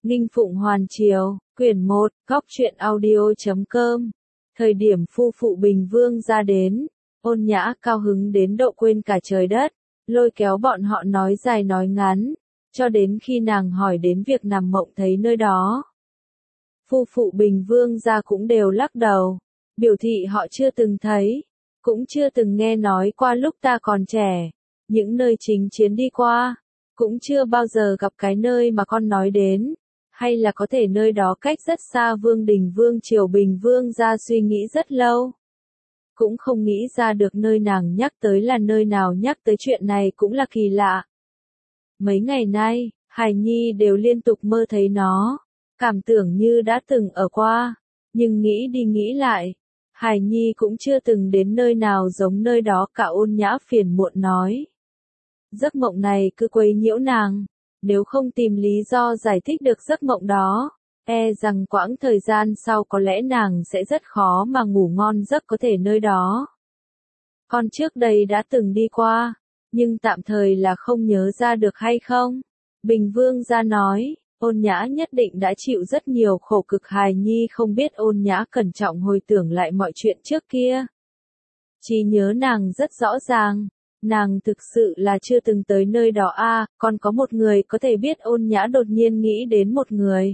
Ninh Phụng Hoàn Triều, quyển 1, góc truyện audio.com. Thời điểm phu phụ Bình Vương ra đến, Ôn Nhã cao hứng đến độ quên cả trời đất, lôi kéo bọn họ nói dài nói ngắn, cho đến khi nàng hỏi đến việc nằm mộng thấy nơi đó. Phu phụ Bình Vương ra cũng đều lắc đầu, biểu thị họ chưa từng thấy, cũng chưa từng nghe nói qua lúc ta còn trẻ, những nơi chính chiến đi qua, cũng chưa bao giờ gặp cái nơi mà con nói đến. Hay là có thể nơi đó cách rất xa Vương đình Vương triều Bình Vương ra suy nghĩ rất lâu. Cũng không nghĩ ra được nơi nàng nhắc tới là nơi nào, nhắc tới chuyện này cũng là kỳ lạ. Mấy ngày nay, Hải Nhi đều liên tục mơ thấy nó, cảm tưởng như đã từng ở qua, nhưng nghĩ đi nghĩ lại, Hải Nhi cũng chưa từng đến nơi nào giống nơi đó cả. Ôn Nhã phiền muộn nói. Giấc mộng này cứ quấy nhiễu nàng. Nếu không tìm lý do giải thích được giấc mộng đó, e rằng quãng thời gian sau có lẽ nàng sẽ rất khó mà ngủ ngon giấc. Có thể nơi đó con trước đây đã từng đi qua, nhưng tạm thời là không nhớ ra được hay không? Bình Vương ra nói, Ôn Nhã nhất định đã chịu rất nhiều khổ cực. Hài Nhi không biết. Ôn Nhã cẩn trọng hồi tưởng lại mọi chuyện trước kia. Trí nhớ nàng rất rõ ràng. Nàng thực sự là chưa từng tới nơi đó còn có một người có thể biết. Ôn Nhã đột nhiên nghĩ đến một người.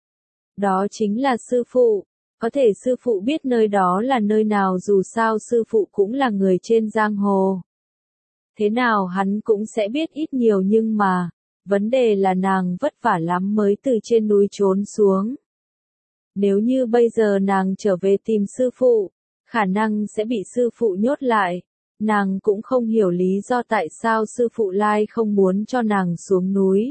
Đó chính là sư phụ. Có thể sư phụ biết nơi đó là nơi nào, dù sao sư phụ cũng là người trên giang hồ. Thế nào hắn cũng sẽ biết ít nhiều, nhưng mà, vấn đề là nàng vất vả lắm mới từ trên núi trốn xuống. Nếu như bây giờ nàng trở về tìm sư phụ, khả năng sẽ bị sư phụ nhốt lại. Nàng cũng không hiểu lý do tại sao sư phụ Lai không muốn cho nàng xuống núi.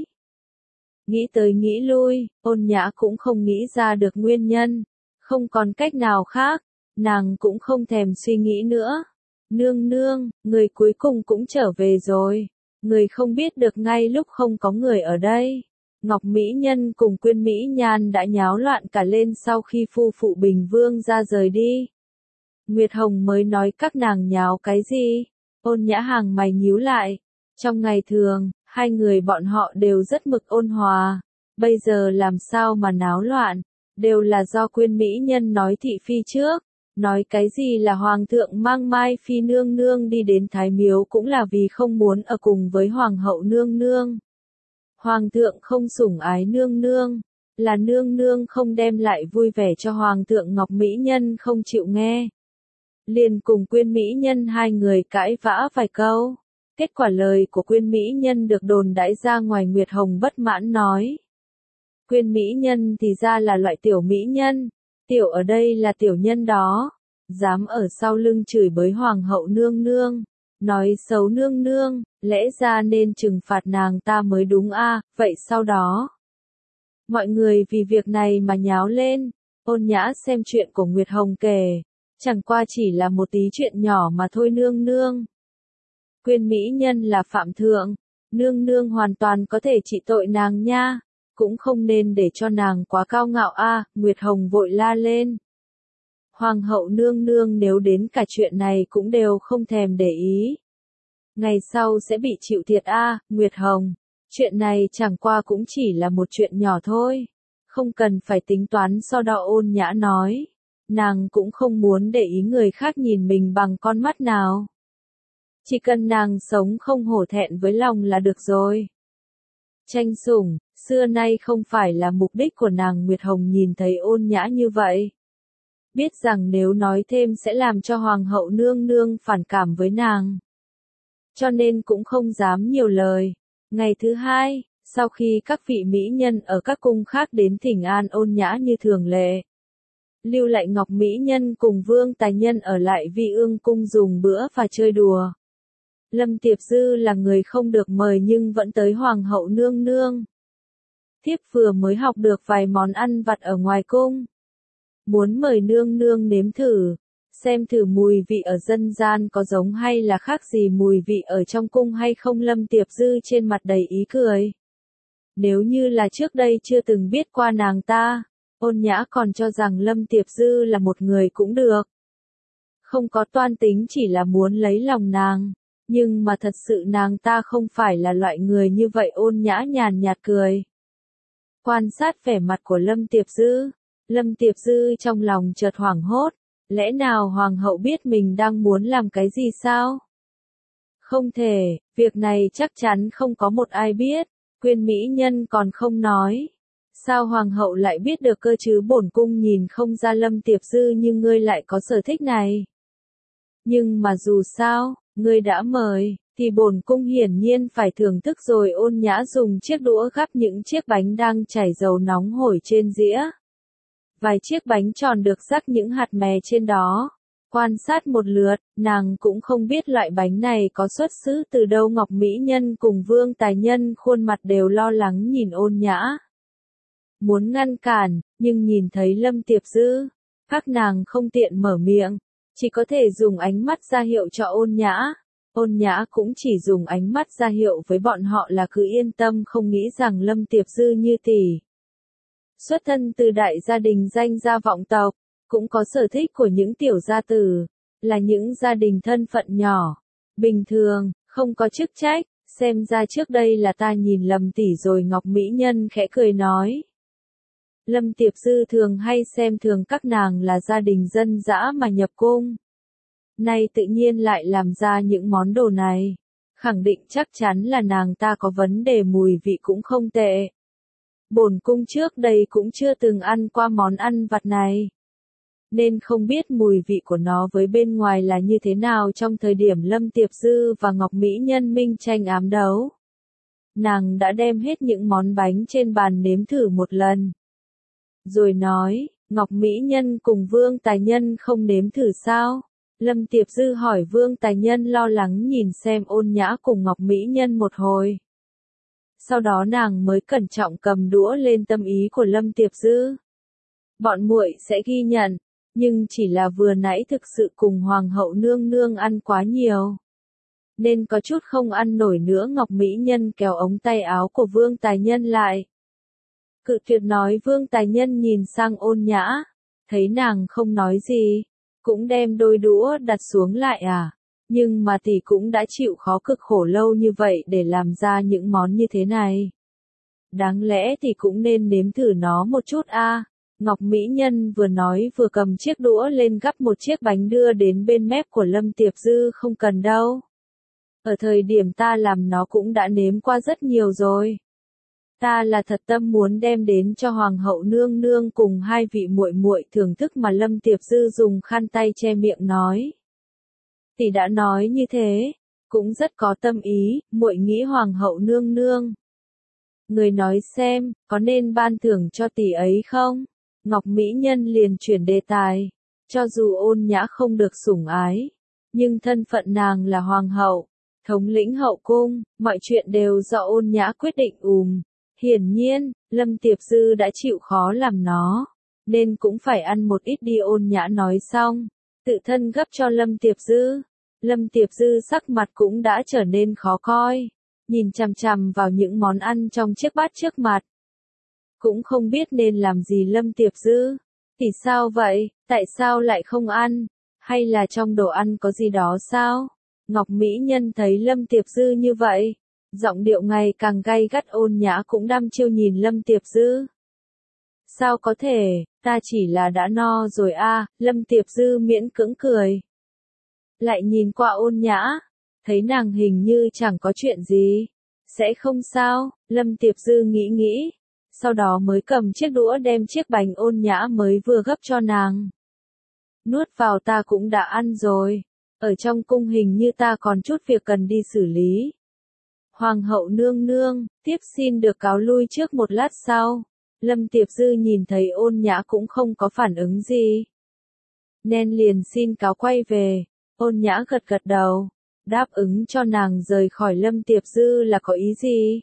Nghĩ tới nghĩ lui, Ôn Nhã cũng không nghĩ ra được nguyên nhân. Không còn cách nào khác, nàng cũng không thèm suy nghĩ nữa. Nương nương, người cuối cùng cũng trở về rồi. Người không biết được ngay lúc không có người ở đây, Ngọc Mỹ Nhân cùng Quyên Mỹ Nhan đã nháo loạn cả lên sau khi phu phụ Bình Vương ra rời đi. Nguyệt Hồng mới nói các nàng nháo cái gì? Ôn Nhã hàng mày nhíu lại. Trong ngày thường, hai người bọn họ đều rất mực ôn hòa. Bây giờ làm sao mà náo loạn? Đều là do Quyên Mỹ Nhân nói thị phi trước. Nói cái gì là Hoàng thượng mang Mai Phi nương nương đi đến Thái Miếu cũng là vì không muốn ở cùng với Hoàng hậu nương nương. Hoàng thượng không sủng ái nương nương, là nương nương không đem lại vui vẻ cho Hoàng thượng. Ngọc Mỹ Nhân không chịu nghe. Liền cùng Quyên Mỹ Nhân hai người cãi vã vài câu. Kết quả lời của Quyên Mỹ Nhân được đồn đãi ra ngoài. Nguyệt Hồng bất mãn nói. Quyên Mỹ Nhân thì ra là loại tiểu mỹ nhân. Tiểu ở đây là tiểu nhân đó. Dám ở sau lưng chửi bới Hoàng hậu nương nương. Nói xấu nương nương, lẽ ra nên trừng phạt nàng ta mới đúng vậy sau đó. Mọi người vì việc này mà nháo lên. Ôn Nhã xem chuyện của Nguyệt Hồng kể. Chẳng qua chỉ là một tí chuyện nhỏ mà thôi nương nương. Quyên Mỹ Nhân là phạm thượng, nương nương hoàn toàn có thể trị tội nàng nha, cũng không nên để cho nàng quá cao ngạo Nguyệt Hồng vội la lên. Hoàng hậu nương nương nếu đến cả chuyện này cũng đều không thèm để ý. Ngày sau sẽ bị chịu thiệt Nguyệt Hồng. Chuyện này chẳng qua cũng chỉ là một chuyện nhỏ thôi, không cần phải tính toán so đo. Ôn Nhã nói. Nàng cũng không muốn để ý người khác nhìn mình bằng con mắt nào. Chỉ cần nàng sống không hổ thẹn với lòng là được rồi. Tranh sủng, xưa nay không phải là mục đích của nàng. Nguyệt Hồng nhìn thấy Ôn Nhã như vậy, biết rằng nếu nói thêm sẽ làm cho Hoàng hậu nương nương phản cảm với nàng. Cho nên cũng không dám nhiều lời. Ngày thứ hai, sau khi các vị mỹ nhân ở các cung khác đến thỉnh an Ôn Nhã như thường lệ, lưu lại Ngọc Mỹ Nhân cùng Vương Tài Nhân ở lại Vi Ương cung dùng bữa và chơi đùa. Lâm Tiệp Dư là người không được mời nhưng vẫn tới Hoàng hậu nương nương. Thiếp vừa mới học được vài món ăn vặt ở ngoài cung, muốn mời nương nương nếm thử, xem thử mùi vị ở dân gian có giống hay là khác gì mùi vị ở trong cung hay không. Lâm Tiệp Dư trên mặt đầy ý cười. Nếu như là trước đây chưa từng biết qua nàng ta, Ôn Nhã còn cho rằng Lâm Tiệp Dư là một người cũng được. Không có toan tính, chỉ là muốn lấy lòng nàng. Nhưng mà thật sự nàng ta không phải là loại người như vậy. Ôn Nhã nhàn nhạt cười. Quan sát vẻ mặt của Lâm Tiệp Dư. Lâm Tiệp Dư trong lòng chợt hoảng hốt. Lẽ nào hoàng hậu biết mình đang muốn làm cái gì sao? Không thể, việc này chắc chắn không có một ai biết. Quyên mỹ nhân còn không nói. Sao hoàng hậu lại biết được cơ chứ? Bổn cung nhìn không ra Lâm Tiệp Dư nhưng ngươi lại có sở thích này. Nhưng mà dù sao, ngươi đã mời, thì bổn cung hiển nhiên phải thưởng thức rồi. Ôn Nhã dùng chiếc đũa gắp những chiếc bánh đang chảy dầu nóng hổi trên dĩa. Vài chiếc bánh tròn được rắc những hạt mè trên đó. Quan sát một lượt, nàng cũng không biết loại bánh này có xuất xứ từ đâu. Ngọc Mỹ Nhân cùng Vương Tài Nhân khuôn mặt đều lo lắng nhìn Ôn Nhã. Muốn ngăn cản, nhưng nhìn thấy Lâm Tiệp Dư, các nàng không tiện mở miệng, chỉ có thể dùng ánh mắt ra hiệu cho Ôn Nhã. Ôn Nhã cũng chỉ dùng ánh mắt ra hiệu với bọn họ là cứ yên tâm, không nghĩ rằng Lâm Tiệp Dư như tỷ. Xuất thân từ đại gia đình danh gia vọng tộc, cũng có sở thích của những tiểu gia tử, là những gia đình thân phận nhỏ, bình thường, không có chức trách, xem ra trước đây là ta nhìn lầm tỷ rồi. Ngọc Mỹ Nhân khẽ cười nói. Lâm Tiệp Dư thường hay xem thường các nàng là gia đình dân dã mà nhập cung. Nay tự nhiên lại làm ra những món đồ này, khẳng định chắc chắn là nàng ta có vấn đề, mùi vị cũng không tệ. Bổn cung trước đây cũng chưa từng ăn qua món ăn vặt này, nên không biết mùi vị của nó với bên ngoài là như thế nào. Trong thời điểm Lâm Tiệp Dư và Ngọc Mỹ Nhân minh tranh ám đấu, nàng đã đem hết những món bánh trên bàn nếm thử một lần. Rồi nói, Ngọc Mỹ Nhân cùng Vương Tài Nhân không nếm thử sao? Lâm Tiệp Dư hỏi. Vương Tài Nhân lo lắng nhìn xem Ôn Nhã cùng Ngọc Mỹ Nhân một hồi. Sau đó nàng mới cẩn trọng cầm đũa lên. Tâm ý của Lâm Tiệp Dư, bọn muội sẽ ghi nhận, nhưng chỉ là vừa nãy thực sự cùng Hoàng hậu nương nương ăn quá nhiều, nên có chút không ăn nổi nữa. Ngọc Mỹ Nhân kéo ống tay áo của Vương Tài Nhân lại, cự tuyệt nói. Vương Tài Nhân nhìn sang Ôn Nhã, thấy nàng không nói gì, cũng đem đôi đũa đặt xuống lại. Nhưng mà tỷ cũng đã chịu khó cực khổ lâu như vậy để làm ra những món như thế này. Đáng lẽ thì cũng nên nếm thử nó một chút a. Ngọc Mỹ Nhân vừa nói vừa cầm chiếc đũa lên gắp một chiếc bánh đưa đến bên mép của Lâm Tiệp Dư. Không cần đâu. Ở thời điểm ta làm nó cũng đã nếm qua rất nhiều rồi. Ta là thật tâm muốn đem đến cho Hoàng hậu nương nương cùng hai vị muội muội thưởng thức mà. Lâm Tiệp Dư dùng khăn tay che miệng nói. Tỷ đã nói như thế, cũng rất có tâm ý, muội nghĩ Hoàng hậu nương nương. Người nói xem, có nên ban thưởng cho tỷ ấy không? Ngọc Mỹ Nhân liền chuyển đề tài. Cho dù Ôn Nhã không được sủng ái, nhưng thân phận nàng là Hoàng hậu, thống lĩnh hậu cung, mọi chuyện đều do Ôn Nhã quyết định. Hiển nhiên, Lâm Tiệp Dư đã chịu khó làm nó, nên cũng phải ăn một ít đi. Ôn Nhã nói xong, tự thân gấp cho Lâm Tiệp Dư. Lâm Tiệp Dư sắc mặt cũng đã trở nên khó coi, nhìn chằm chằm vào những món ăn trong chiếc bát trước mặt. Cũng không biết nên làm gì. Lâm Tiệp Dư, thì sao vậy, tại sao lại không ăn? Hay là trong đồ ăn có gì đó sao? Ngọc Mỹ Nhân thấy Lâm Tiệp Dư như vậy, giọng điệu ngày càng gay gắt. Ôn Nhã cũng đăm chiêu nhìn Lâm Tiệp Dư. Sao có thể, ta chỉ là đã no rồi a. Lâm Tiệp Dư miễn cưỡng cười. Lại nhìn qua Ôn Nhã, thấy nàng hình như chẳng có chuyện gì. Sẽ không sao, Lâm Tiệp Dư nghĩ nghĩ, sau đó mới cầm chiếc đũa đem chiếc bánh Ôn Nhã mới vừa gấp cho nàng. Nuốt vào, ta cũng đã ăn rồi. Ở trong cung hình như ta còn chút việc cần đi xử lý. Hoàng hậu nương nương, tiếp xin được cáo lui trước một lát sau. Lâm Tiệp Dư nhìn thấy Ôn Nhã cũng không có phản ứng gì, nên liền xin cáo quay về. Ôn Nhã gật gật đầu, đáp ứng cho nàng rời khỏi. Lâm Tiệp Dư là có ý gì?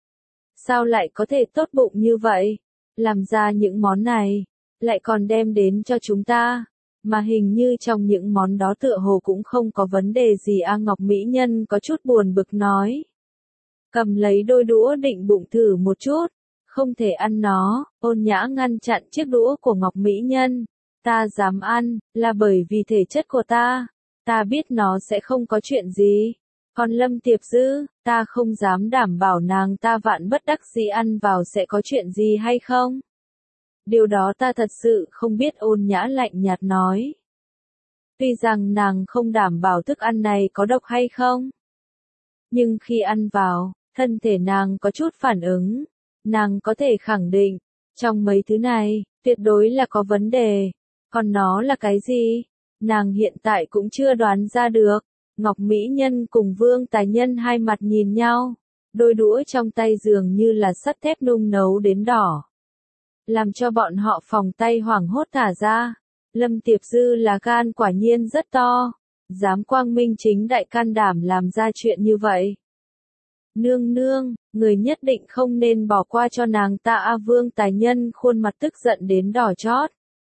Sao lại có thể tốt bụng như vậy? Làm ra những món này, lại còn đem đến cho chúng ta. Mà hình như trong những món đó tựa hồ cũng không có vấn đề gì a. Ngọc Mỹ Nhân có chút buồn bực nói. Cầm lấy đôi đũa định bụng thử một chút. Không thể ăn nó. Ôn Nhã ngăn chặn chiếc đũa của Ngọc Mỹ Nhân. Ta dám ăn, là bởi vì thể chất của ta. Ta biết nó sẽ không có chuyện gì. Còn Lâm Tiệp Dư, ta không dám đảm bảo nàng ta vạn bất đắc dĩ ăn vào sẽ có chuyện gì hay không. Điều đó ta thật sự không biết, Ôn Nhã lạnh nhạt nói. Tuy rằng nàng không đảm bảo thức ăn này có độc hay không. Nhưng khi ăn vào, thân thể nàng có chút phản ứng. Nàng có thể khẳng định, trong mấy thứ này, tuyệt đối là có vấn đề. Còn nó là cái gì? Nàng hiện tại cũng chưa đoán ra được. Ngọc Mỹ Nhân cùng Vương Tài Nhân hai mặt nhìn nhau. Đôi đũa trong tay dường như là sắt thép nung nấu đến đỏ. Làm cho bọn họ phòng tay hoảng hốt thả ra. Lâm Tiệp Dư là gan quả nhiên rất to. Dám quang minh chính đại can đảm làm ra chuyện như vậy. Nương nương, người nhất định không nên bỏ qua cho nàng ta. Vương Tài Nhân khuôn mặt tức giận đến đỏ chót.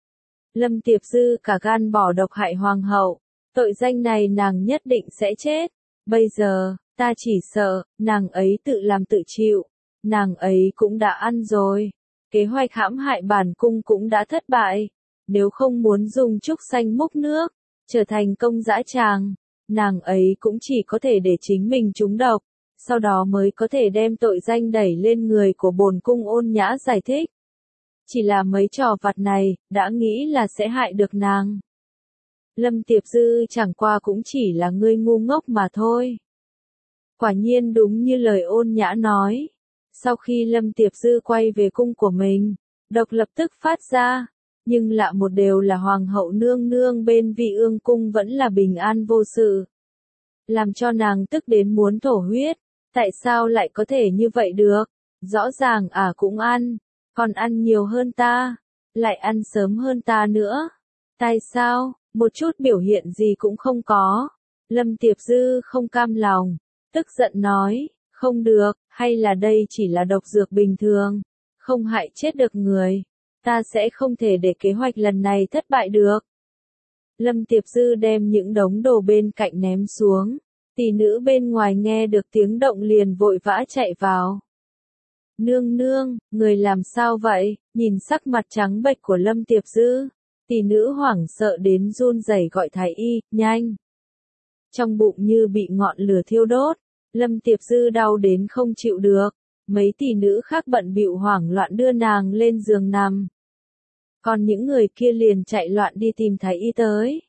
Lâm Tiệp Dư cả gan bỏ độc hại hoàng hậu. Tội danh này nàng nhất định sẽ chết. Bây giờ, ta chỉ sợ, nàng ấy tự làm tự chịu. Nàng ấy cũng đã ăn rồi. Kế hoạch hãm hại bản cung cũng đã thất bại. Nếu không muốn dùng trúc xanh múc nước, trở thành công dã tràng, nàng ấy cũng chỉ có thể để chính mình trúng độc. Sau đó mới có thể đem tội danh đẩy lên người của bổn cung. Ôn Nhã giải thích. Chỉ là mấy trò vặt này, đã nghĩ là sẽ hại được nàng. Lâm Tiệp Dư chẳng qua cũng chỉ là người ngu ngốc mà thôi. Quả nhiên đúng như lời Ôn Nhã nói. Sau khi Lâm Tiệp Dư quay về cung của mình, độc lập tức phát ra. Nhưng lạ một điều là hoàng hậu nương nương bên vị ương cung vẫn là bình an vô sự. Làm cho nàng tức đến muốn thổ huyết. Tại sao lại có thể như vậy được? Rõ ràng cũng ăn. Còn ăn nhiều hơn ta. Lại ăn sớm hơn ta nữa. Tại sao? Một chút biểu hiện gì cũng không có. Lâm Tiệp Dư không cam lòng. Tức giận nói. Không được, hay là đây chỉ là độc dược bình thường. Không hại chết được người. Ta sẽ không thể để kế hoạch lần này thất bại được. Lâm Tiệp Dư đem những đống đồ bên cạnh ném xuống. Tỷ nữ bên ngoài nghe được tiếng động liền vội vã chạy vào. Nương nương, người làm sao vậy? Nhìn sắc mặt trắng bệch của Lâm Tiệp Dư. Tỷ nữ hoảng sợ đến run rẩy gọi thái y, nhanh. Trong bụng như bị ngọn lửa thiêu đốt. Lâm Tiệp Dư đau đến không chịu được. Mấy tỷ nữ khác bận bịu hoảng loạn đưa nàng lên giường nằm. Còn những người kia liền chạy loạn đi tìm thái y tới.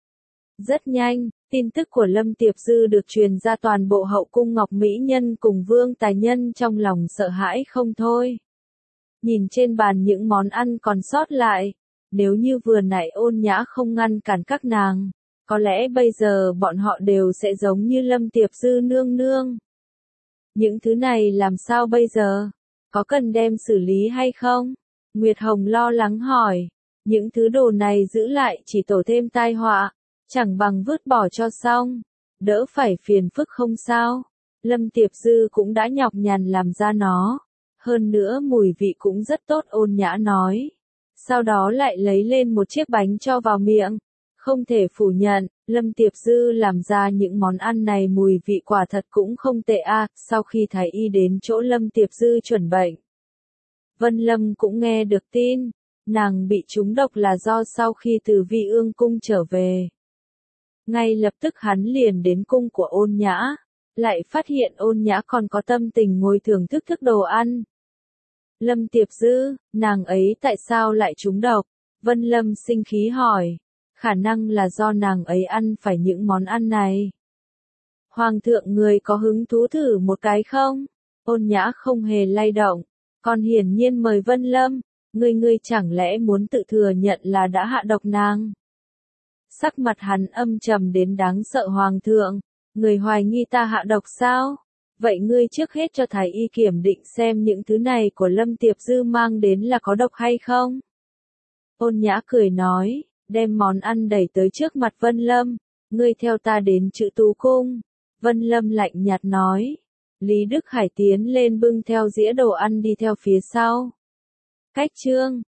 Rất nhanh, tin tức của Lâm Tiệp Dư được truyền ra toàn bộ hậu cung. Ngọc Mỹ Nhân cùng Vương Tài Nhân trong lòng sợ hãi không thôi. Nhìn trên bàn những món ăn còn sót lại, nếu như vừa nãy Ôn Nhã không ngăn cản các nàng, có lẽ bây giờ bọn họ đều sẽ giống như Lâm Tiệp Dư nương nương. Những thứ này làm sao bây giờ? Có cần đem xử lý hay không? Nguyệt Hồng lo lắng hỏi. Những thứ đồ này giữ lại chỉ tổ thêm tai họa. Chẳng bằng vứt bỏ cho xong. Đỡ phải phiền phức không sao. Lâm Tiệp Dư cũng đã nhọc nhằn làm ra nó. Hơn nữa mùi vị cũng rất tốt. Ôn Nhã nói. Sau đó lại lấy lên một chiếc bánh cho vào miệng. Không thể phủ nhận, Lâm Tiệp Dư làm ra những món ăn này mùi vị quả thật cũng không tệ. Sau khi thái y đến chỗ Lâm Tiệp Dư chuẩn bệnh, Vân Lâm cũng nghe được tin. Nàng bị trúng độc là do sau khi từ Vi Ương cung trở về. Ngay lập tức hắn liền đến cung của Ôn Nhã. Lại phát hiện Ôn Nhã còn có tâm tình ngồi thưởng thức đồ ăn. Lâm Tiệp Dư, nàng ấy tại sao lại trúng độc? Vân Lâm sinh khí hỏi. Khả năng là do nàng ấy ăn phải những món ăn này. Hoàng thượng người có hứng thú thử một cái không? Ôn Nhã không hề lay động. Còn hiển nhiên mời Vân Lâm. Ngươi chẳng lẽ muốn tự thừa nhận là đã hạ độc nàng? Sắc mặt hắn âm trầm đến đáng sợ. Hoàng thượng, người hoài nghi ta hạ độc sao? Vậy ngươi trước hết cho thái y kiểm định xem những thứ này của Lâm Tiệp Dư mang đến là có độc hay không? Ôn Nhã cười nói, đem món ăn đẩy tới trước mặt Vân Lâm. Ngươi theo ta đến Trự Tú cung. Vân Lâm lạnh nhạt nói. Lý Đức Hải tiến lên bưng theo dĩa đồ ăn đi theo phía sau. Cách chương